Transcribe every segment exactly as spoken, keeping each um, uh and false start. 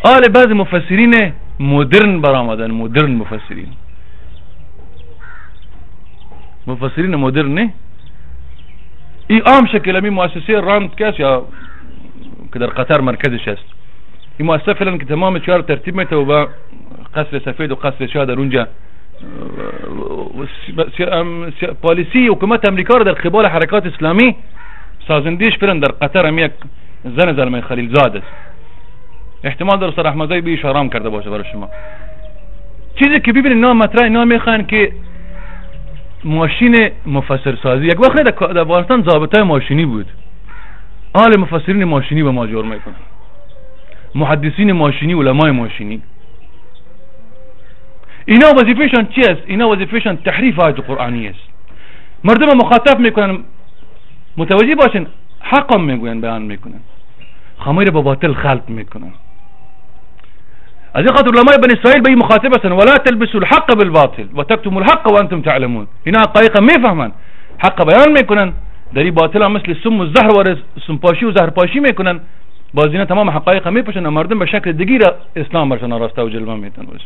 آل بعض مفسرین مدرن برآمدن، مدرن مفسرین مفسرین مدرن نه این عام شکل می مؤسسه راند کس یا که در قطر مرکزش است، این مؤسسه فعلا که تمام چهار ترتیب میته و با قصر سفید و قصر شاه در اونجا پالیسی حکومت امریکا رو در قبال حرکات اسلامی سازندهش فعلا در قطر هم یک زن زلمه خلیل زاد است. احتمال در سر احمدی به اشاره کرده باشه برای شما. چیزی که ببینید اینا مطرح اینا میخوان که ماشین مفسر سازی، یک وقت در افغانستان ضابطه ماشینی بود، آل مفسرین ماشینی به ما جور میکنن، محدثین ماشینی، علمای ماشینی. اینا وظیفهشان چی است؟ اینا وظیفهشان تحریف آیات قرآنی است. مردم مخاطب میکنن، متوجه باشن، حقم میگوین، بیان میکنن، خمیر با باطل خلط میکنن. از این خاطر علمای بنی اسرائیل به این مخاطب هستن، ولا تلبسوا الحق بالباطل وتكتموا الحق وانتم تعلمون. اینا حقایق میفهمن، حق بیان میکنن، در این باطل هم مثل سم و زهر و سمپاشی و زهرپاشی میکنن، باز اینا تمام حقایق میپوشن، مردم به شکل دیگه را اسلام برشان راسته و جلوه میتن باشن.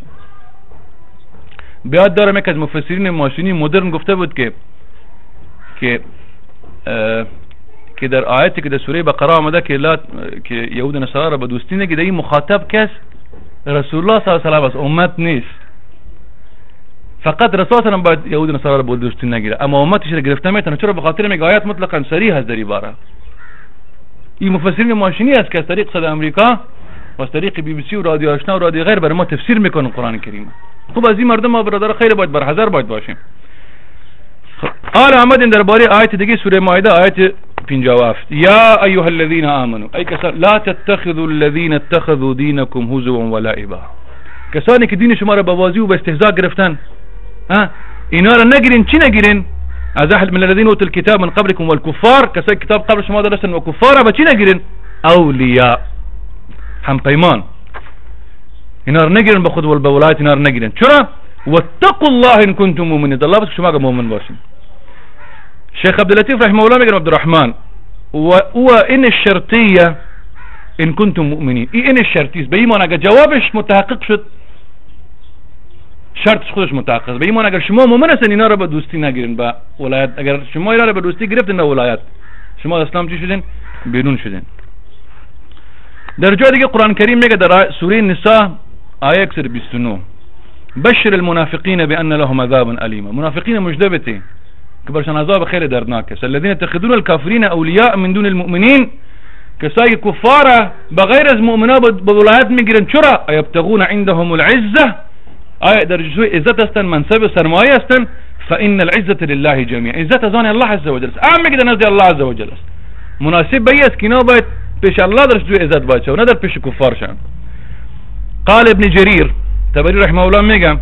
بیاد دارم یک از مفسرین ماشینی مدرن گفته بود که که که در آیتی که در سوره بقره آمده که لا که یهود و نصارا را به دوستی نگیرید، این مخاطب کس رسول الله صلی الله علیه و آله است، امت نیست. فقط رسول الله باید یهود و نصارا را به دوستی نگیره، اما امتش را گرفته میتونه. چرا؟ به خاطر میگه آیات مطلقاً صریح است در این باره. این مفسرین ماشینی است که از طریق صدا امریکا و از طریق بی بی سی و رادیو آشنا و رادیو غیر برای ما تفسیر میکنن قرآن کریم. خب از این مردم ما برادر خیر باید بر حذر باید باشیم. آل آمدن درباره آیت دیگه سوره مائده آیت پنجاه و هفت، یا ایها الذین آمنوا، ای کسان لا تتخذوا الذین اتخذوا دینکم هزوا و لعبا، کسانی که دین شما را به بازی و به استهزاء گرفتن، ها اینا را نگیرین. چی نگیرین؟ از اهل من الذین اوتوا الكتاب من قبلكم والكفار، کسایی کتاب قبل شما داشتن و کفار با چی نگیرین؟ اولیاء، هم پیمان. اینا را نگیرین به خود و به ولایت اینا را نگیرین. چرا؟ واتقوا الله ان کنتم مؤمنین، الله بس شما مؤمن باشین. شیخ عبداللطیف رحمه الله میگه عبدالرحمن و او ان الشرطیه ان کنتم مؤمنین، این ان الشرطی است، به این معنی اگر جوابش متحقق شد شرطش خودش متحقق است. به این معنی اگر شما مؤمن هستین اینا را به دوستی نگیرین به ولایت، اگر شما اینا را به دوستی گرفتین به ولایت، شما از اسلام چی شدین؟ بیرون شدین. در جای دیگه قرآن کریم میگه در سوره نساء آیه صد و بیست و نه، بشر المنافقین بان لهم عذاب الیم، منافقین مژده بده که برشان عذاب خیلی دردناک است. الذين يتخذون الكافرين اولیاء من دون المؤمنین، کسایی کفار بغیر از مؤمنان به ولایت میگیرن. چرا؟ ایبتغون عندهم العزه، آیا در جزء عزت هستن، منصب سرمایه هستن. فان العزه لله جميعا، عزت از آن الله عز وجل است، اهم میگه نزد الله عز وجل است. مناسب به است که اینا باید پیش الله در جزء عزت باشه و نه در پیش کفار شن. قال ابن جرير تبری رحمه الله میگه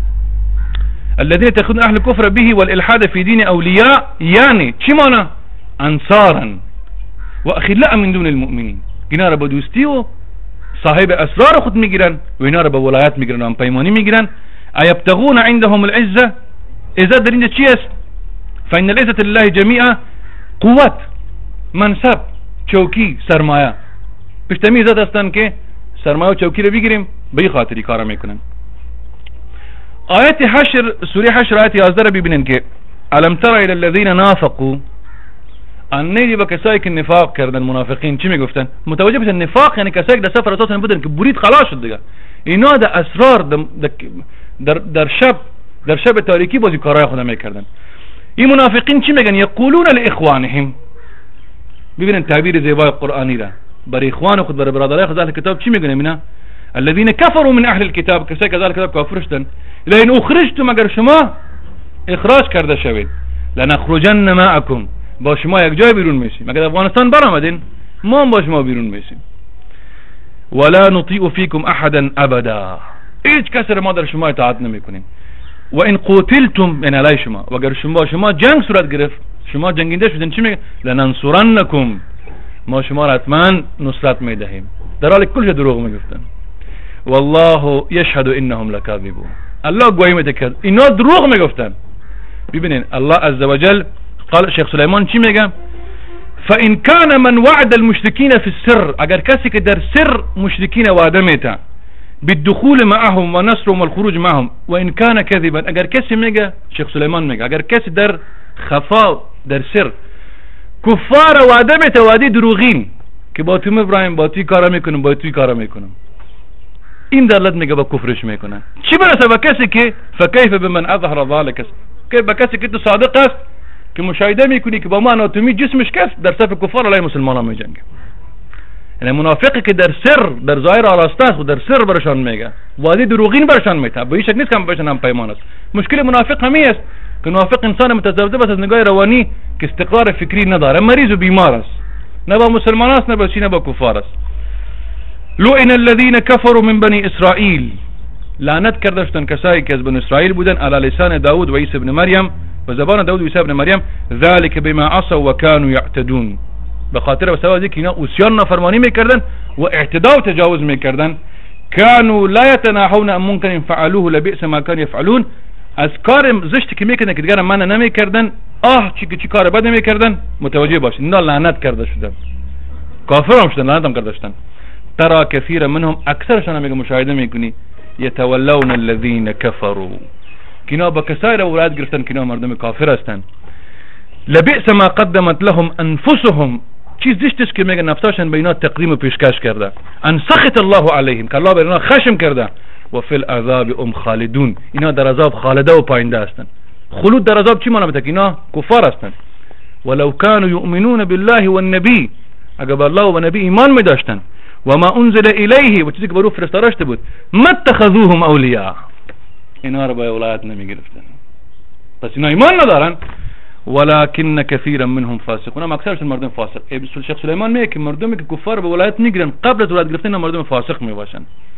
الذين يتخذون اهل الكفر به والالحاد في دين اولياء، یعنی چی معنی؟ انصارا و اخلاء من دون المؤمنین، اینا را به دوستی و صاحب اسرار خود میگیرن و اینا را به ولایت میگیرن و هم پیمانی میگیرن. ایبتغون عندهم العزه، عزت در اینجا چی است؟ فان العزه لله جميعا، قوت، منصب، چوکی، سرمایه. پشتمی عزت هستن که سرمایه و چوکی رو بگیریم، به این خاطری کارا میکنن. آیت حشر سوره حشر آیت یازده رو ببینن که الم تر الى الذين نافقوا، ان نیدی با کسایی که نفاق کردن، منافقین چی میگفتن؟ متوجه بشن نفاق یعنی کسایی که در سفر اساسا بودن که برید خلاص شد دیگه، اینا در اسرار در در شب در شب تاریکی بازی کارهای خود میکردن. این منافقین چی میگن؟ یقولون لاخوانهم، ببینن تعبیر زیبای قرآنی را برای اخوان خود، برای برادرای خود اهل کتاب چی میگن؟ اینا الذين كفروا من اهل الكتاب، کسایی که از اهل کتاب کافر شدن، لئن اخرجتم، اگر شما اخراج کرده شوید، لنخرجن معكم، با شما یک جای بیرون میشیم. اگر افغانستان برآمدین ما هم با شما بیرون میشیم. ولا نطيع فيكم احدا ابدا، هیچ کس را ما در شما اطاعت نمیکنیم. و ان قتلتم، یعنی علی شما، و اگر شما شما جنگ صورت گرفت، شما جنگنده شدین، چی میگه؟ لننصرنکم، ما شما را حتما نصرت میدهیم. در حال کلش دروغ میگفتن. والله یشهد انهم لکاذبون، الله گواهی میده که اینا دروغ میگفتن. ببینین الله عزوجل قال، شیخ سلیمان چی میگه؟ فإن كان من وعد المشركين في السر، اگر کسی که در سر مشرکین وعده میته بالدخول معهم و نصرهم والخروج معهم، و ان كان كذبا، اگر کسی میگه، شیخ سلیمان میگه اگر کسی در خفا در سر کفار وعده میته، وعده دروغین که با تو ابراهیم با توی کارا میکنم با توی کارا میکنم، این دلت میگه با کفرش میکنه. چی برسه به کسی که فکیف بمن اظهر ذلك، که به کسی که تو صادق است که مشاهده میکنی که با ما اناتومی جسمش کس در صف کفار علیه مسلمان میجنگه. یعنی منافقی که در سر در ظاهر آراسته است و در سر برشان میگه، وعده دروغین برشان میته، به هیچ شک نیست که بهشان هم پیمان است. مشکل منافق همی است که منافق انسان متذبذب است از نگاه روانی که استقرار فکری نداره، مریض و بیمار است، نه با مسلمان است نه با چی نه با کفار است. لعن الذين كفروا من بني اسرائیل، لعنت کرده شدن کسایی که از بنی اسرائیل بودن، علی لسان داود و عیسی ابن مریم، و زبان داود و عیسی ابن مریم، ذلك بما عصوا وكانوا يعتدون، به خاطر و سبب اینکه اینا عصیان نافرمانی میکردن و اعتدا و تجاوز میکردن. كانوا لا يتناهون عن منكر فعلوه لبئس ما كانوا يفعلون، از کار زشتی که میکردن که دیگر من نمیکردن، آه چی که چی کار بد میکردن، متوجه باشید اینا لعنت کرده شدن، کافر هم شدن، لعنت هم کرده شدن. ترى كثيرا منهم، اکثرشان هم مشاهده میکنی، يتولون الذين كفروا، که اینا با کسایی را ولایت گرفتن که اینا مردم کافر هستن. لبئس ما قدمت لهم انفسهم، چیز زشتش که میگه نفساشون به اینا تقدیم و پیشکش کرده. ان سخط الله علیهم، که الله بر اینا خشم کرده. و فی العذاب ام خالدون، اینا در عذاب خالده و پاینده هستند. خلود در عذاب چی معنی بده؟ که اینا کفار هستند. ولو كانوا يؤمنون بالله والنبي، اگر به الله و نبی ایمان می داشتن، و ما انزل الیه، و چیزی که بر او فرستاده شده بود، ما اتخذوهم اولیاء، اینا را به ولایت نمی گرفتن. پس اینا ایمان ندارن. ولكن كثيرا منهم فاسقون، اما اکثرشون مردم فاسق. شیخ سلیمان میگه که مردمی که کفار به ولایت میگیرن قبل از ولایت گرفتن مردم فاسق میباشن.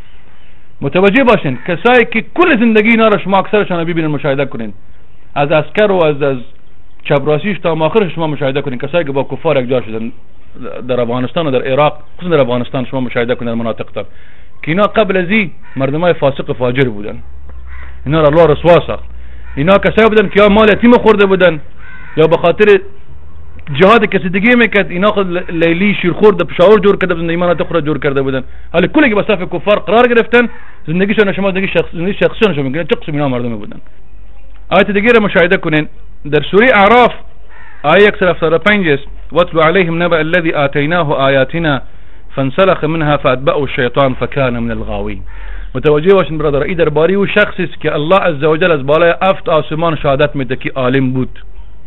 متوجه باشین کسایی که کل زندگی اینا را شما اکثرشون ببینن، مشاهده کنین، از عسکر و از از چپراسیش تا آخرش شما مشاهده کنین، کسایی که با کفار یکجا شدن در افغانستان و در عراق، خصوصا در افغانستان شما مشاهده کنین مناطق تر که اینا قبل از این مردمای فاسق فاجر بودن، اینا را الله رسوا ساخت. اینا کسایی بودن که یا مال یتیم خورده بودن یا به خاطر جهاد کسی دیگه میکرد، اینا خود لیلی شیرخور در پشاور جور کرده بودن، ایمان تخره جور کرده بودن، حالا کلی که با صف کفار قرار گرفتن، زندگیشون شما زندگی شخص زندگی شخصیشون شما میگن چه قسم اینا مردم بودن. آیت دیگه را مشاهده کنین در سوره اعراف آیه صد و هفتاد و پنج است. واتلو علیهم نبأ الذی آتیناه آیاتنا فانسلخ منها فاتبعه الشیطان فکان من الغاوین. متوجه باشین برادر، این درباره او شخصی است که الله عزوجل از بالای هفت آسمان شهادت میده که عالم بود،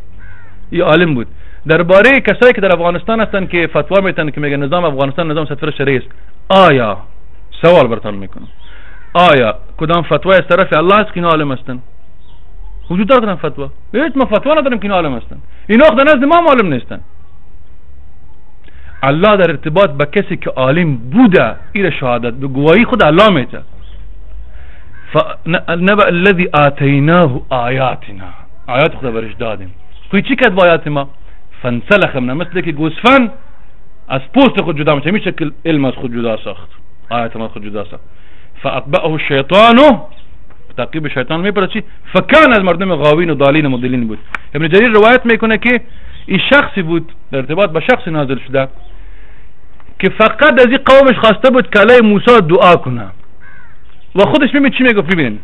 این عالم بود. درباره کسایی که در افغانستان هستن که فتوا میتن که میگن نظام افغانستان نظام ستفر شرعی است، آیا سوال برتان میکنم آیا کدام فتوا از طرف الله است که اینا عالم هستن؟ وجود دارن فتوا؟ هیچ ما فتوا نداریم که اینا عالم هستن، اینا خود نزد ما عالم نیستن. الله در ارتباط با کسی که عالم بوده این شهادت به گواهی خود الله میده. فنبأ الذی آتیناه آیاتنا، آیات خود برش دادیم. کوئی چی کرد با آیات ما؟ فانسلخ منها، مثل که گوسفند از پوست خود جدا میشه، میشه که علم از خود جدا ساخت، آیات ما خود جدا ساخت. فاتبعه الشیطان، تعقیب شیطان میپره چی؟ فکان از مردم غاوین و ضالین و مضلین بود. ابن جریر روایت میکنه که این شخصی بود در ارتباط با شخصی نازل شده که فقط از این قومش خواسته بود که علیه موسی دعا کنه و خودش میبینید چی میگفت. ببینید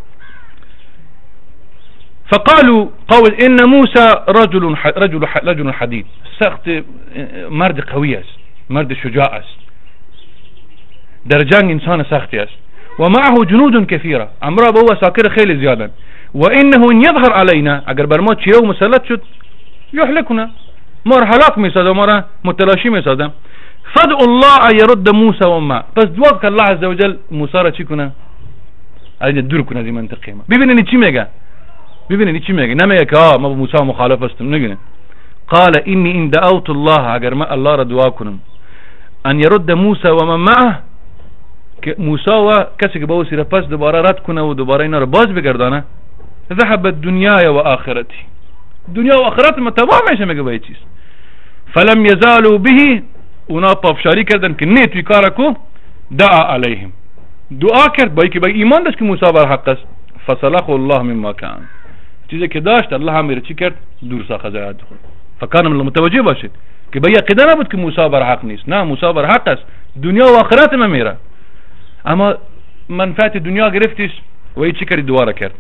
فقالوا قول ان موسى رجل رجل رجل حديد، سخت مرد قوی است، مرد شجاع است، در جنگ انسان سختی است، و معه جنود كثيره، امرا به عساکر خیلی زیادن، و انه ان يظهر علينا، اگر بر ما چیره و مسلط شد، يهلكنا، ما را هلاک میسازه، ما را متلاشی میسازه. فدع الله ان يرد موسى وما، پس دعا که الله عز وجل موسی را چی کنه؟ از دور کنه از این منطقه ما. ببینید چی میگه، ببینید چی میگه، نمیگه که آه ما با موسی مخالف هستم، نگه. قال اینی ان دعوت الله، اگر ما الله را دعا کنم، ان يرد موسی و من معه، که موسی و کسی که با او سیر پس دوباره رد کنه و دوباره اینا را باز بگردانه، ذهبت دنیای و آخرتی، دنیا و آخرت ما تباه میشه. میگه به چیز فلم یزالوا به، اونا پافشاری کردن که نه توی کار کو، دعا علیهم، دعا کرد با اینکه با ایمان داشت که موسی بر حق است. فصلح الله مما کان، چیزی که داشت الله هم میره چی کرد؟ دور ساخت از خود. فکان من متوجه باشید که به عقیده نبود که موسی بر حق نیست. نه، موسی بر حق است، دنیا و آخرت ما میره، اما منفعت دنیا گرفتیش و هیچ چی کردی دوباره کرد.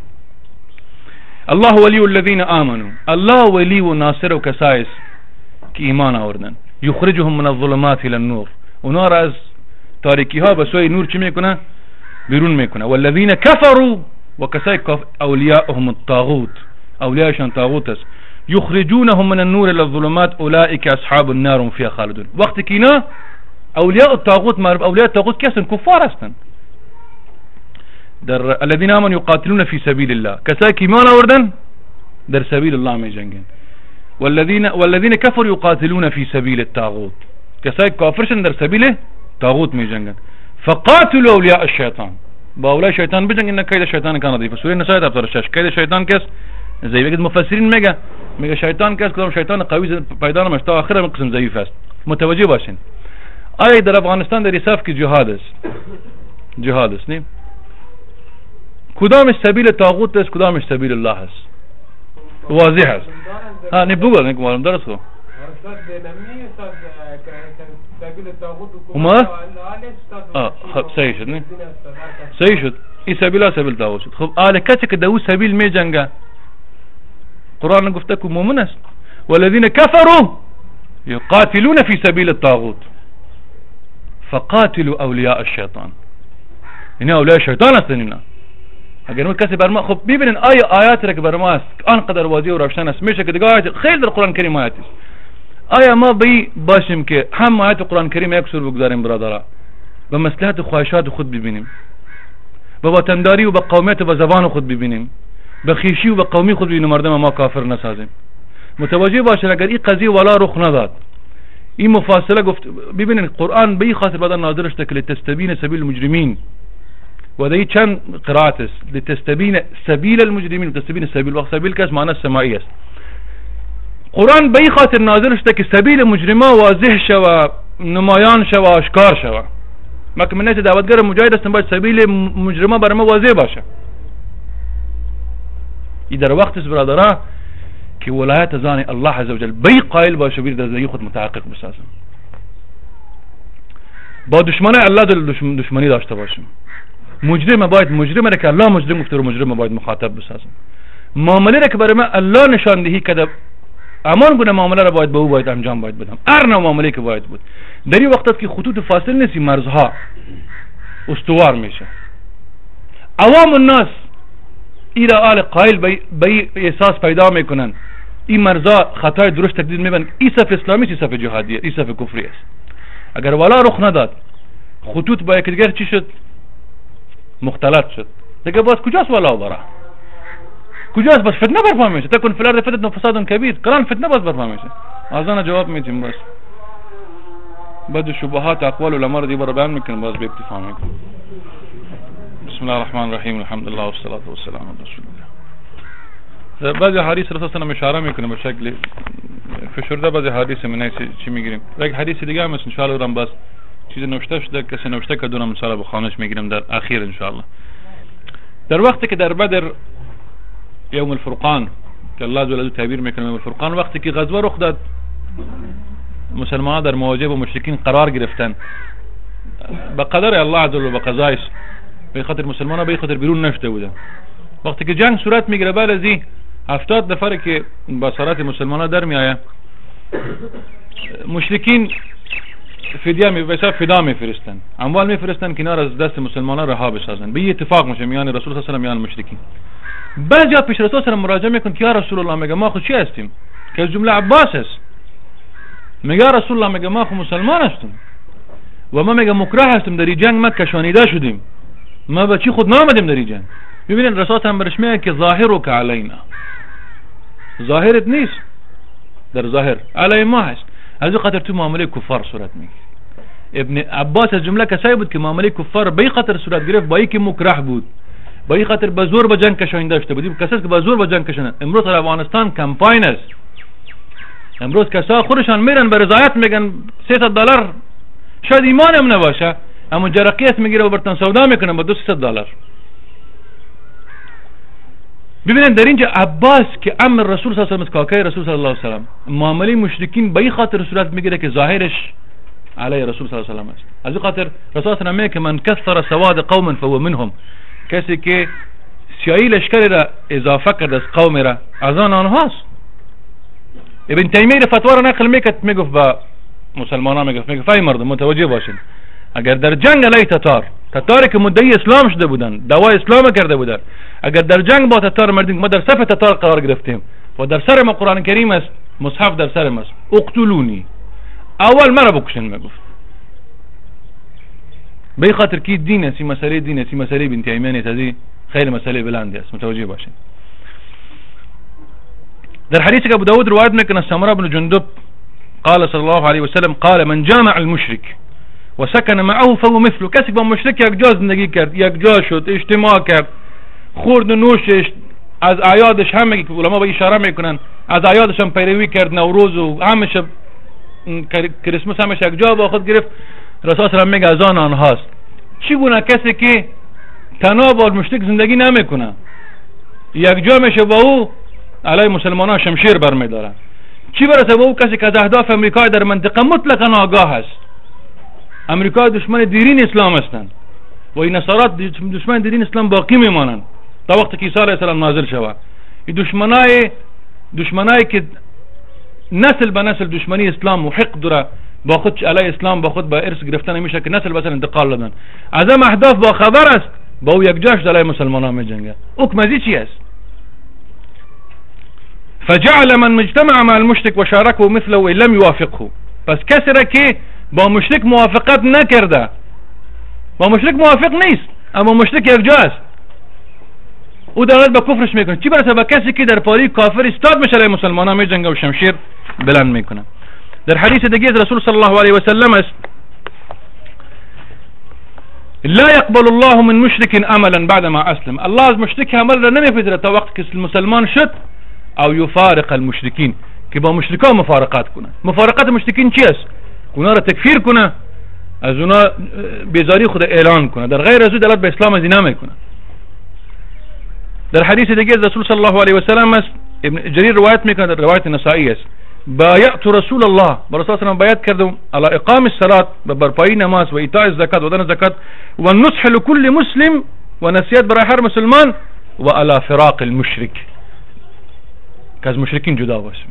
الله ولی الذین آمنوا، الله ولی و ناصر و کسایی است که ایمان آوردن. یخرجهم من الظلمات الى النور، اونا را از تاریکی ها به سوی نور چی میکنه؟ بیرون میکنه. والذین کفروا، و کسایی که اولیاءهم الطاغوت، اولیاءشان طاغوت است. یخرجونهم من النور الى الظلمات اولئک اصحاب النار هم فیها خالدون. وقتی که اینا اولیاء الطاغوت، معرف اولیاء الطاغوت کی هستن؟ کفار هستن. در الذين آمنوا يقاتلون في سبيل الله، کسایی که ایمان آوردن در سبیل الله می جنگن. والذین والذین کفروا یقاتلون في سبيل الطاغوت، کسایی که کافرشن در سبیل طاغوت می جنگن. فقاتلوا اولیاء الشیطان، با اولیاء شیطان بجنگن، کید شیطان کان ضعیف. سوره نساء افتار شش، کید شیطان کس ضعیف. بگید مفسرین میگه میگه شیطان کس کدام شیطان قوی پیدا نمیشه تا آخر قسم ضعیف است. متوجه باشین. آیا در افغانستان در صف که جهاد است، جهاد است نه؟ کدامش سبیل طاغوت است، کدامش سبیل الله است؟ واضح است. ها نه بگو نه معلوم درست کو. وما اه خب صحیح شد نه؟ صحیح شد. این سبیل سبیل طاغوت شد. خب آل کسی که دو سبیل می جنگه، قرآن گفته که مؤمن است. والذین کفروا یقاتلون فی سبیل الطاغوت فقاتلوا اولیاء الشیطان. اینا اولیاء شیطان هستن اینا. اگر ما کسی بر ما، خب ببینین آیا آیات را که بر ما است آنقدر واضح و روشن است میشه که دیگه آیات خیلی در قرآن کریم آیات است. آیا ما بی باشیم که هم آیات قرآن کریم یک سر بگذاریم برادرها، به مصلحت و خواهشات خود ببینیم، به وطنداری و به قومیت و به زبان خود ببینیم، به خویشی و به قومی خود ببینیم، مردم ما کافر نسازیم. متوجه باشین اگر این قضیه ولا رخ نداد، این مفاصله گفت، ببینین قرآن به این خاطر بعد نازل شده که لتستبین سبیل المجرمین، و ده چند قرائت است، لتستبین سبیل المجرمین و تستبین سبیل، وقت سبیل که معنی سماعی است. قرآن به این خاطر نازل شده که سبیل مجرما واضح شوه، نمایان شوه، آشکار شوه. ما که من نیت دعوتگر مجاهد هستم، باید سبیل مجرما برای ما واضح باشه. این در وقت است برادرها که ولایت زان الله عزوجل بی قائل باشه، بیر در زندگی خود متحقق بسازم. با دشمنای الله دل دشمنی داشته باشیم. مجرم باید مجرم را که الله مجرم گفته رو مجرم باید مخاطب بسازم. معامله را که برای من الله نشان دهی کده، امان گونه معامله را باید به او باید انجام باید بدم. هر نوع معامله که باید بود. در این وقت که خطوط فاصل نیستی، مرزها استوار میشه. عوام الناس این را آل قائل به احساس پیدا میکنن، این مرزها خطای درست تقدیر میبند. این صف اسلامی است، صف جهادیه، این صف کفری است. اگر والا رخ نداد، خطوط با یک دیگر چی شد؟ مختلط شد. دیگه باز کجاست والا برا؟ کجاست؟ بس فتنه برپا میشه. تکن فی الارض فتنه و فساد کبیر. قرآن فتنه باز برپا میشه. از آن جواب میدیم. بس بعد شبهات اقوال علما رو دیگه بیان میکنیم، باز به اکتفا میکنیم. بسم الله الرحمن الرحیم، الحمد لله والصلاه والسلام علی رسول الله. بعضی حدیث رسول الله اشاره میکنه به شکل فشرده، بعضی حدیث من چی میگیریم. یک حدیث دیگه هم ان شاء الله دارم، بس چیز نوشته شده کسی نوشته که دونم ان شاء الله بخوانش میگیریم در اخیر ان شاء الله. در وقتی که در بدر یوم الفرقان که الله جل تعبیر میکنه یوم الفرقان، وقتی که غزوه رخ داد، مسلمانان در مواجهه با مشرکین قرار گرفتن. به قدر الله عز وجل و قضایش، به خاطر مسلمانان به خاطر بیرون نشده بودن. وقتی که جنگ صورت میگیره، بعد از این هفتاد نفر که با سرات مسلمانان در میآیه، مشرکین فدیه می واسه فدا میفرستن، اموال میفرستن که اینا از دست مسلمانان رها بسازن. به اتفاق میشه میان رسول الله صلی الله علیه و آله مشرکین. بعضیا پیش رسول الله مراجعه میکنن که یا رسول الله، میگه ما خود چی هستیم؟ که از جمله عباس است. میگه رسول الله، میگه ما خود مسلمان هستیم و ما میگه مکره هستیم، در این جنگ ما کشانیده شدیم، ما به چی خود نامدیم در این جنگ. ببینید رسول الله برش میگه که ظاهرک علینا، ظاهرت نیست در ظاهر علی ما هست. از این خاطر تو معامله کفار صورت میگیره. ابن عباس از جمله کسایی بود که معامله کفار به این خاطر صورت گرفت، با اینکه مکره بود، با این خاطر به زور به جنگ کشانیده شده بود. کسایی که به زور به جنگ کشانن. امروز در افغانستان کمپاین است. امروز کسا خودشان میرن به رضایت میگن سیصد دلار، شاید ایمان هم نباشه، اما جرقیت میگیره و برتن سودا میکنن با دو سیصد دلار. ببینید در اینجا عباس که عم رسول صلی الله علیه و کاکای رسول صلی الله علیه و سلم معامله مشرکین به این خاطر صورت میگیره که ظاهرش علی رسول صلی الله علیه و است. از این خاطر رسول صلی الله علیه و که من کثر سواد قوم فهو منهم، کسی که سیاهی لشکری را اضافه کرد از قوم را از آن آنهاست. ابن تیمیه فتوا را نقل میکرد، میگفت با مسلمانان میگفت میگفت ای مردم متوجه باشین، اگر در جنگ علیه تتار تتاری که مدعی اسلام شده بودن دعوای اسلام کرده بودن، اگر در جنگ با تتار مردیم ما در صف تتار قرار گرفتیم و در سر ما قرآن کریم است، مصحف در سر ما است، اقتلونی، اول مرا بکشن. میگفت به خاطر کی دین است، این مسئله دین است، این مسئله ابن تیمیه نیست، از خیلی مسئله بلندی است، متوجه باشین. در حدیث که ابو داود روایت میکنه سمره بن جندب قال صلی الله علیه و سلم قال من جامع المشرك وسكن معه فهو مثله، کسی با مشرک یک جا زندگی کرد، یک جا شد، اجتماع کرد، خورد و نوشش، از اعیادش همه که علما به اشاره میکنن از اعیادش هم پیروی کرد، نوروز و همش کریسمس همش یک جا با خود گرفت. رسول الله میگه از آن آنهاست. چگونه کسی که تنها با مشرک زندگی نمیکنه یک جا میشه با او علیه مسلمانان شمشیر برمیداره، چی برسه با او کسی که از اهداف امریکا در منطقه مطلقا آگاه است. امریکا دشمن دیرین اسلام هستند و این نصارات دشمن دیرین اسلام باقی میمانند تا وقتی که عیسی علیه السلام نازل شود. این دشمنای دشمنایی که نسل به نسل دشمنی اسلام و حقد داره با خود علیه اسلام با خود با ارث گرفتن میشه که نسل به نسل انتقال دادن، از هم اهداف با خبر است، با او یک جاش علیه مسلمانان میجنگه. حکم ازی چی است؟ فجعل من مجتمع مع المشرك وشاركه مثله وان لم يوافقه، پس کسی را که با مشرک موافقت نکرده، با مشرک موافق نیست اما مشرک یک جا است، او دارد به کفرش میکنه، چی برسه با کسی که در پاری کافر استاد میشه علیه مسلمانان میجنگه و شمشیر بلند میکنه. در حدیث دیگه از رسول صلی الله علیه و سلم است لا يقبل الله من مشرك عملا بعد ما اسلم، الله از مشرک عمل را نمیپذیره تا وقتی که مسلمان شد، او یفارق المشرکین، که با مشرکان مفارقت کنه. مفارقت مشرکین چی است؟ اونا را تکفیر کنه، از اونا بیزاری خود اعلان کنه، در غیر از او دلالت به اسلام از اینا میکنه. در حدیث دیگه از رسول صلی الله علیه و سلم است، ابن جریر روایت میکنه، در روایت نسائی است بایعت رسول الله، با رسول الله بیعت کردم علی اقام الصلاه، به برپایی نماز و ایتاء الزکات و دادن زکات و النصح لكل مسلم و نصیحت برای هر مسلمان و علی فراق المشرک، که از مشرکین جدا باشیم.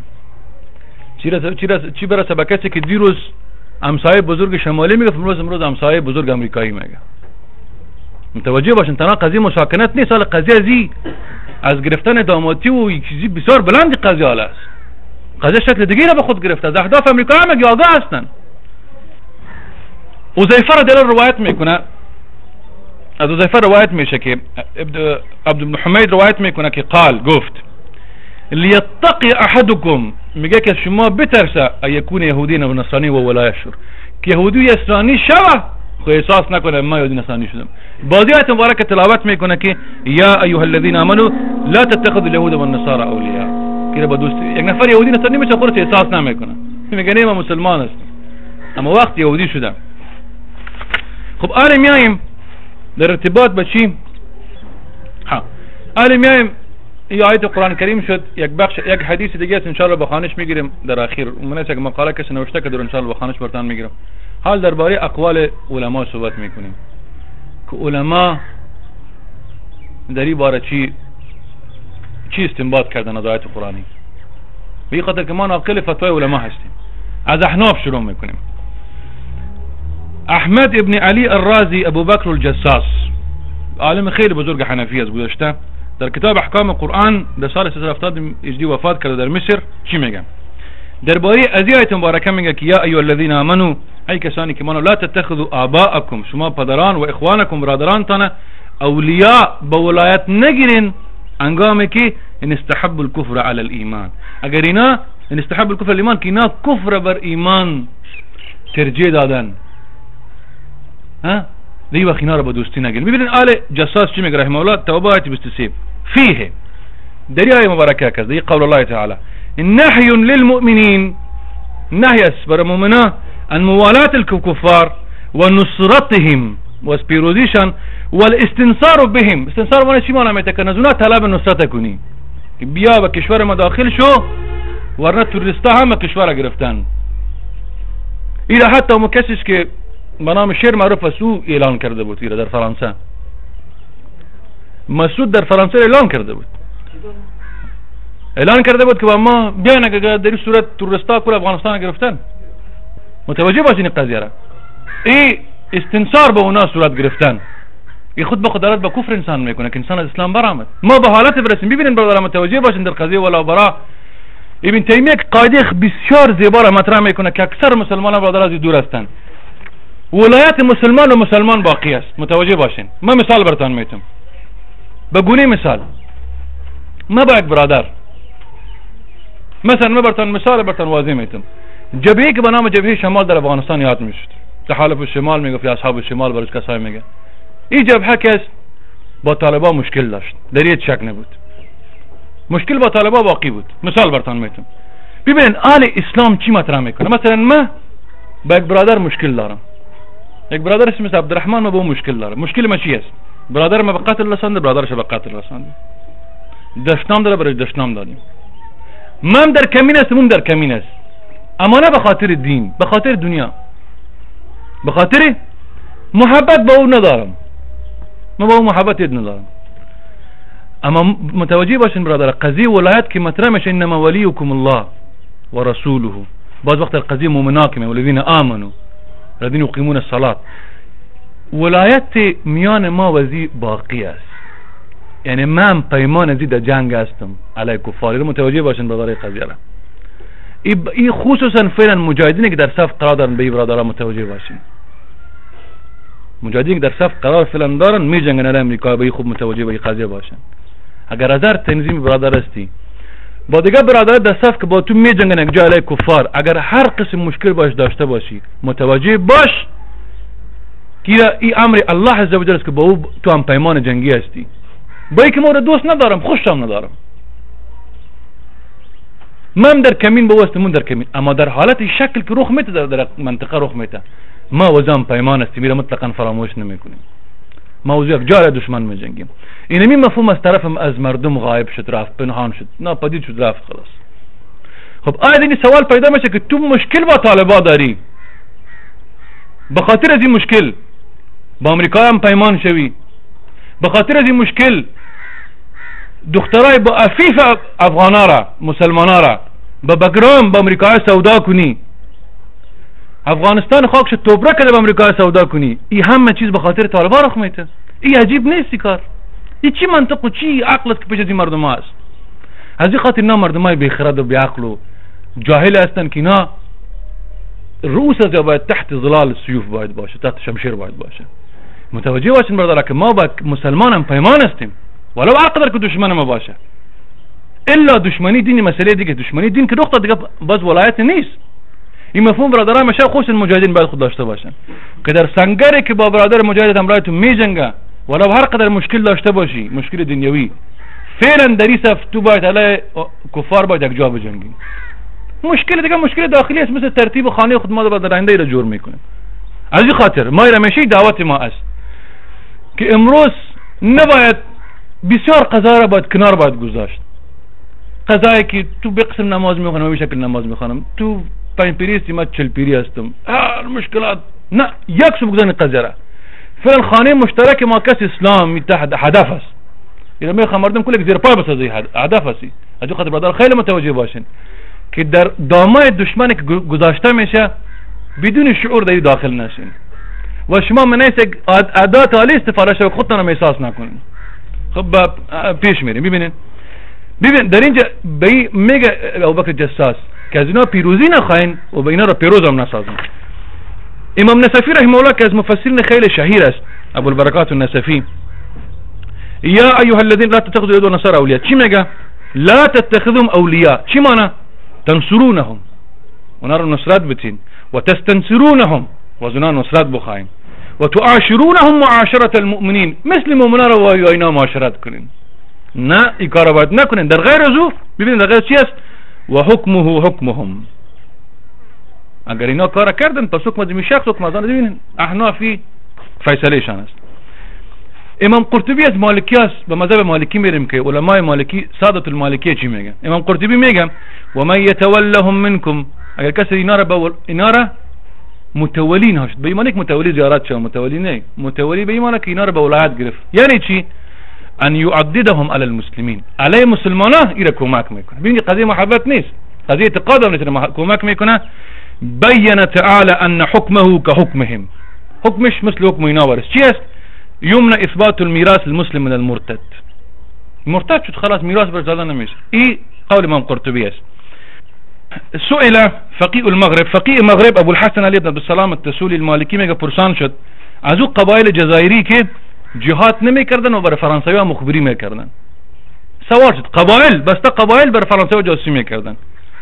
چی برسه به کسی که دیروز همسایه بزرگ شمالی میگه امروز امروز همسایه بزرگ امریکایی میگه. متوجه باشین تنها قضیه مساکنت نیست، حال قضیه ازی از گرفتن داماتی و یک چیزی بسیار بلندی قضیه حال است. قضیه شکل دیگه را به خود گرفته، از اهداف امریکا هم میگه آگاه هستن. حذیفه را در روایت میکنه، از حذیفه روایت میشه که عبد بن حمید روایت میکنه که قال گفت لیتقی احدکم، میگه که شما بترسه ایکون یهودی و نصرانی و ولایت شور، که یهودی و نصرانی شوه خو احساس نکنه ما یهودی نصرانی شدم. بازی آیت مبارکه تلاوت میکنه که یا ایها الذین آمنوا لا تتخذوا اليهود والنصارى اولیاء، که با دوست یک نفر یهودی نصرانی میشه خودش احساس نمیکنه، میگه نه من مسلمان هستم اما وقت یهودی شدم. خب آل میایم در ارتباط با چی؟ ها آل میایم این آیت قرآن کریم شد، یک بخش یک حدیث دیگه است ان شاء الله بخوانش میگیریم در اخیر، من یک مقاله کسی نوشته که در ان شاء الله بخوانش برتان میگیرم. حال درباره اقوال علما صحبت میکنیم که علما در این باره چی چی استنباط کردن از آیت قرآنی. به خاطر که ما ناقل فتوای علما هستیم. از احناف شروع میکنیم. احمد ابن علی الرازی ابو بکر الجساس، عالم خیلی بزرگ حنفی از گذشته، در کتاب احکام قرآن در سال سیصد و هفتاد هجری وفات کرده در مصر. چی میگه درباره از آیت مبارکه؟ میگه که یا ایها الذین آمنوا، ای کسانی که منو، لا تتخذوا آباءکم، شما پدران و اخوانکم برادرانتان، اولیاء به ولایت نگیرین انگامی که ان استحب الكفر علی الایمان، اگر اینا ان استحب الكفر علی الایمان که اینا کفر بر ایمان ترجیح دادن، ها دی وقت اینا رو با دوستی نگیرین. ببینید آل جساس چی میگه رحمه الله، توبه آیت بیست و سه فیه در آیه مبارکه کرد، این قول الله تعالی نحی للمؤمنین، نحی است برای مؤمنان ان موالات الكفار و نصرتهم و از پیروزیشان و الاستنصار بهم. استنصار معنی چی معنی میته که از اونا طلب نصرت کنی که بیا به کشور ما داخل شو، ورنه توریستا هم کشور گرفتن. این حتی اون کسیش که به نام شیر معروف است او اعلان کرده بود ایره در فرانسه. مسعود در فرانسه اعلان کرده بود اعلان کرده بود که با ما بیان اگر در این صورت توریستا کل افغانستان گرفتن. متوجه باشین قضیه را. این استنصار به اونا صورت گرفتن، این خود به خود دارد به کفر انسان میکنه که انسان از اسلام برآمد. ما به حالت برسیم. ببینید برادر متوجه باشین در قضیه ولا برا. ابن تیمیه قاعده بسیار زیبا را مطرح میکنه که اکثر مسلمانان برادر از دور هستند. ولایت مسلمان و مسلمان باقی است. متوجه باشین. ما مثال براتون میتونم. به گونه مثال ما با یک برادر مثلا ما براتون مثال براتون واضح میتونم. جبهه که به نام جبهه شمال در افغانستان یاد میشد، تحالف الشمال میگفت یا اصحاب الشمال برش کسایی میگه. این جبهه که با طالبان مشکل داشت، در این شک نبود. مشکل با طالبان باقی بود. مثال براتون میتونم. ببینید آل اسلام چی مطرح میکنه. مثلا ما با یک برادر مشکل دارم، یک برادر اسمش عبدالرحمن، ما با اون مشکل دارم. مشکل ما چی است؟ برادر ما به قتل رسانده، برادرش به قتل رسانده. دشنام داره، برای دشنام دادیم. من در کمین است، اون در کمین است، اما نه به خاطر دین، به خاطر دنیا، به خاطر محبت با اون ندارم. ما با اون محبت ندارم. اما متوجه باشین برادر، قضیه ولایت که مطرح میشه انما ولیکم الله و رسوله، باز وقت القضیه مؤمنان که الذین آمنوا الذین یقیمون الصلاة، ولایت میان ما و زی باقی است. یعنی من پیمان زی در جنگ هستم علی کفار. متوجه باشین برادر قضیه را. این خصوصا فعلا مجاهدینی که در صف قرار دارن، به این برادرها متوجه باشین. مجاهدینی که در صف قرار فعلا دارن می جنگن علی امریکا، به این خوب متوجه به این قضیه باشن. اگر از هر تنظیم برادر هستی با دیگه برادر در صف که با تو می جنگن یک جا علی کفار، اگر هر قسم مشکل باش داشته باشی، متوجه باش که این امر الله عز و جل است که با او تو هم پیمان جنگی هستی. با اینکه ما دوست ندارم، خوشم ندارم، من در کمین با وستمون در کمین، اما در حالت شکل که رخ میته در, در منطقه رخ میته، ما وزم پیمان است میره مطلقا فراموش نمیکنیم. ما وزو یک جای دشمن میجنگیم. اینمی مفهوم از طرف از مردم غایب شد، رفت، پنهان شد، ناپدید شد، رفت، خلاص. خب آیا این سوال پیدا میشه که تو مشکل با طالبان داری، به خاطر از این مشکل با امریکا هم پیمان شوی، به خاطر از این مشکل دخترای با عفیف افغانا را، مسلمانا را با بگرام با امریکا سودا کنی، افغانستان خاک شد توبره کده با امریکا سودا کنی، این همه چیز به خاطر طالبان رخ میته. این عجیب نیستی کار؟ این چی منطق و چی عقل است که پیش از این مردم هست؟ از این خاطر اینا مردم های بیخرد و بیعقل و جاهل هستن که اینا رؤوس از باید تحت ظلال سیوف باید باشه، تحت شمشیر باید باشه. متوجه باشین برادر که ما با مسلمان هم پیمان هستیم، ولو هرقدر که دشمن ما باشه. الا دشمنی دینی مسئله دیگه، دشمنی دین که نقطه دیگه باز ولایت نیست. این مفهوم برادران میشه خصوصا مجاهدین باید خود داشته باشن که در سنگری که با برادر مجاهد همراه تو میجنگه، ولو هر قدر مشکل داشته باشی، مشکل دنیوی، فعلا در این صف تو باید علی کفار باید یک جا بجنگی. مشکل دیگه مشکل داخلی است، مثل ترتیب خانه خود ما در آینده را جور میکنه. از این خاطر ما همیشه دعوت ما است که امروز نباید بسیار قضا را باید کنار باید گذاشت. قضایی که تو به قسم نماز میخونم و به شکل نماز میخونم، تو پنج پیری هستی ما چل پیری هستم، هر مشکلات نه، یک سو بگذارن قضیه را. فعلا خانه مشترک ما کس اسلام تحت هدف است. اینا میخوام مردم کل زیر پای بسازی، هدف است. از این خاطر برادر خیلی متوجه باشین که در دامای دشمن که گذاشته میشه بدون شعور در داخل نشین و شما منیس یک ادات عالی استفاده شد خودتان هم احساس نکنین. خب پیش میریم. ببینین ببین در اینجا به میگه ابوبکر جساس که از اینا پیروزی نخواهین و به اینا را پیروز هم نسازن. امام نصفی رحمه الله که از مفسرین خیلی شهیر است، ابو البرکات النصفی، یا ایها الذین لا تتخذوا اليهود والنصارى اولیاء، چی میگه؟ لا تتخذهم اولیاء، چی معنی؟ تنصرونهم، اونا را نصرت بتین، و تستنصرونهم، و از اونا نصرت بخواین، و تعاشرونهم معاشرة المؤمنین، مثل مؤمنان را و اینا معاشرت کنین. نه این کار باید نکنین. در غیر ازو ببینید در غیر چی است؟ و حکمه حکمهم، اگر اینا کار کردن پس حکم از این شخص حکم از آن. ببینید احنافی فیصله شان است. امام قرطبی از مالکی است، به مذهب مالکی میریم که علمای مالکی سادت المالکیه چی میگن. امام قرطبی میگن و من یتولهم منکم، اگر کسی اینا را به اینا را متولی نشد، به ایمان یک متولی زیارت شد، متولی نه، متولی به ایمان که اینا را به ولایت گرفت، یعنی چی؟ ان یعددهم علی المسلمین، علی مسلمانا ایرا کمک میکنه. ببینید قضیه محبت نیست، قضیه اعتقاد نیست، کمک میکنه. بین تعالی ان حکمه كحکمهم، حکمش مثل حکم اینا ورس چی است؟ یمنع اثبات الميراث المسلم من المرتد، مرتد شد خلاص میراث برش داده نمیشه. این قول امام قرطبی است. سئل فقيه المغرب، فقيه مغرب ابو الحسن علی بن عبدالسلام التسولی المالکی میگه پرسان شد از او قبایل جزایری که جهاد نمیکردن و بر فرانسوی مخبری میکردن. سوال شد قبایل بسته قبایل بر فرانسوی جاسوسی میکردن.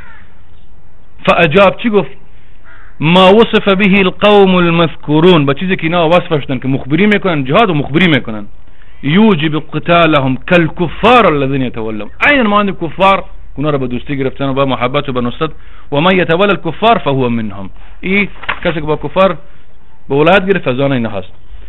فاجاب چی گفت؟ ما وصف به القوم المذكورون، با چیزی که اینا وصف شدن که مخبری میکنن جهاد و مخبری میکنن، یوجب قتالهم كالكفار الذين يتولون، عین مانند کفار اونا را به دوستی گرفتن و به محبت و به نصرت. و من یتولى الكفار فهو منهم، این کسی که با کفار به ولایت گرفت از آن اینا هست.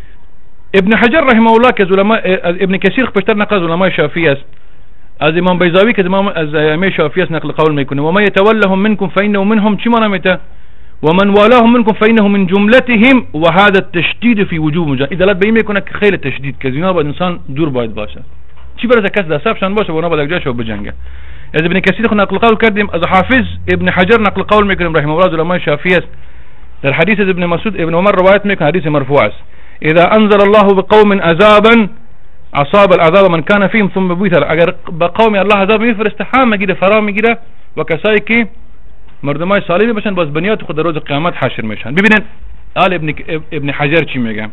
ابن حجر رحمه الله که از علماء، از ابن کثیر بیشتر نقل از علماء شافعی است، از امام بیضاوی که امام از ائمه شافعی است نقل قول میکنه و من یتولهم منکم فانه منهم، چی معنی میته؟ ومن والاهم منكم فإنه من جملتهم، وهذا التشديد في وجوب مجاهد، دلالت به این میکنه که خیلی تشدید که اینا باید انسان دور باید باشه، چی برسه کس دستشان باشه و اونا باید جاش و بجنگه. از ابن کثیر خود نقل قول کردیم، از حافظ ابن حجر نقل قول میکنیم رحمه الله، علماء شافعی است. در حدیث ابن مسعود ابن عمر روایت میکنه، حدیث مرفوع است، اذا انزل الله بقوم عذابا اصاب العذاب من كان فيهم ثم بوثر، اگر به قوم الله عذاب میفرسته هم میگیره فرا میگیره و کسایی که مردمای صالحی باشن باز بنیاد خود در روز قیامت حشر میشن. ببینید آل ابن ابن حجر چی میگه؟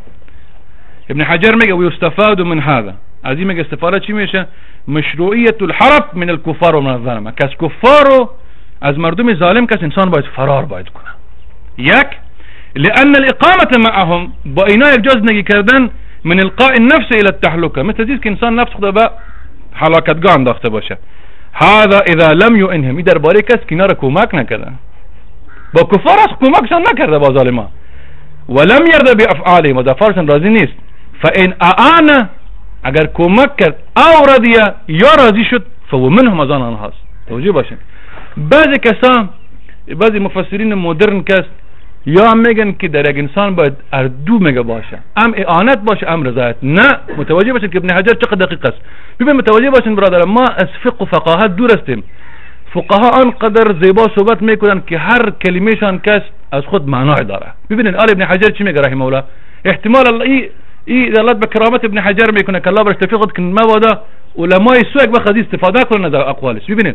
ابن حجر میگه و یستفاد من هذا، از این میگه استفاده چی میشه؟ مشروعیت الحرب من الكفار و من الظلمه، کس کفار از مردم ظالم کس انسان باید فرار باید کنه. یک لان الاقامه معهم، با اینا اجازه نگی کردن من القاء النفس الى التهلكه، مثل اینکه انسان نفس خود به هلاکتگاه انداخته باشه. هذا اذا لم يؤنهم، این درباره کس که اینا را کمک نکرده، با کفار از کمکشان نکرده با ظالمان، ولم يرضى بافعالهم، و دفارشان راضی نیست. فان اعان، اگر کمک کرد، او رضی یا راضی شد، فهو منهم، از آن هست. توجه باشین، بعضی کسان، بعضی مفسرین مدرن کس یا میگن که در یک انسان باید اردو میگه باشه، ام اعانت باشه ام رضایت. نه، متوجه باشین که ابن حجر چقدر دقیق است. ببین متوجه باشین برادر، ما از فقه و فقاهت دور هستیم. فقها آنقدر زیبا صحبت میکنن که هر کلمهشان کس از خود معنای داره. ببینید آل ابن حجر چی میگه رحمه الله؟ احتمال الله ای ای دلالت به کرامت ابن حجر میکنه که الله برش توفیق بده که مبادا علمای سوء بخواد استفاده کنن از اقوالش. ببینید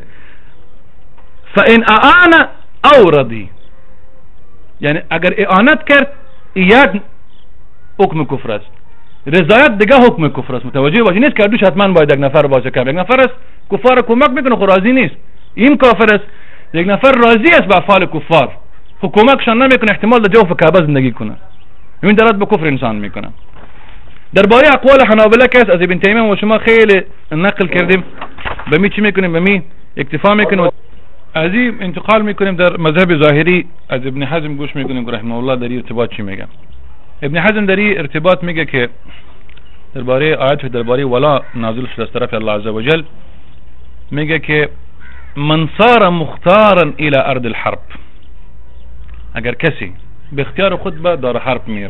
فان اعان او رضی، یعنی اگر اعانت کرد یک حکم کفر است، رضایت دیگه حکم کفر است. متوجه باشید، نیست که دوش حتما باید یک نفر باشه که یک نفر است کفار کمک میکنه خو راضی نیست، این کافر است. یک نفر راضی است به افعال کفار خو کمکشان نمیکنه، احتمال در جوف کعبه زندگی کنه، این دلالت به کفر انسان میکنه. درباره اقوال حنابلة که از ابن تیمیه و شما خیلی نقل کردیم، به می چی میکنیم؟ به می اکتفا میکنیم. از این انتقال میکنیم در مذهب ظاهری، از ابن حزم گوش میکنیم رحمه الله در این ارتباط چی میگه. ابن حزم در این ارتباط میگه که درباره آیات درباره ولا نازل شده از طرف الله عزوجل، میگه که من صار مختارا الى ارض الحرب، اگر کسی به اختیار خود به دار حرب میره،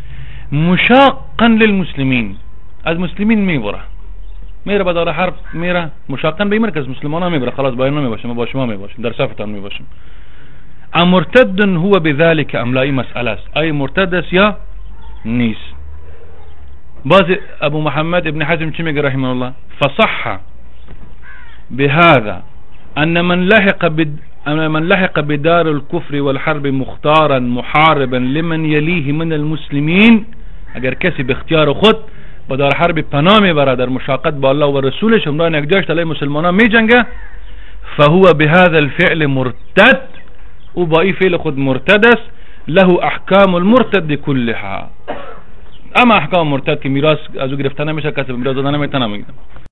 مشاقا للمسلمین، از مسلمین میبره میره به دار حرب میره، مشاقا به این مرکز مسلمان ها میبره، خلاص با اینا میباشیم، با شما میباشیم، در صفتان میباشیم. امرتد هو بذلك ام لا، این مسئله است، ای مرتد است یا نیست. باز ابو محمد ابن حزم چی میگه رحمه الله؟ فصح بهذا ان من لحق بد من لحق بدار الكفر والحرب مختارا محاربا لمن يليه من المسلمين، اگر کسی به اختیار خود با دار حرب پناه میبره در مشاقت با الله و رسولش، همراه یک جشن علیه مسلمانان میجنگه، فهو بهذا الفعل مرتد، او با این فعل خود مرتد است. له احکام المرتد كلها، اما احکام مرتد که میراث از او گرفته نمیشه، کسی به میراث داده نمیتونه.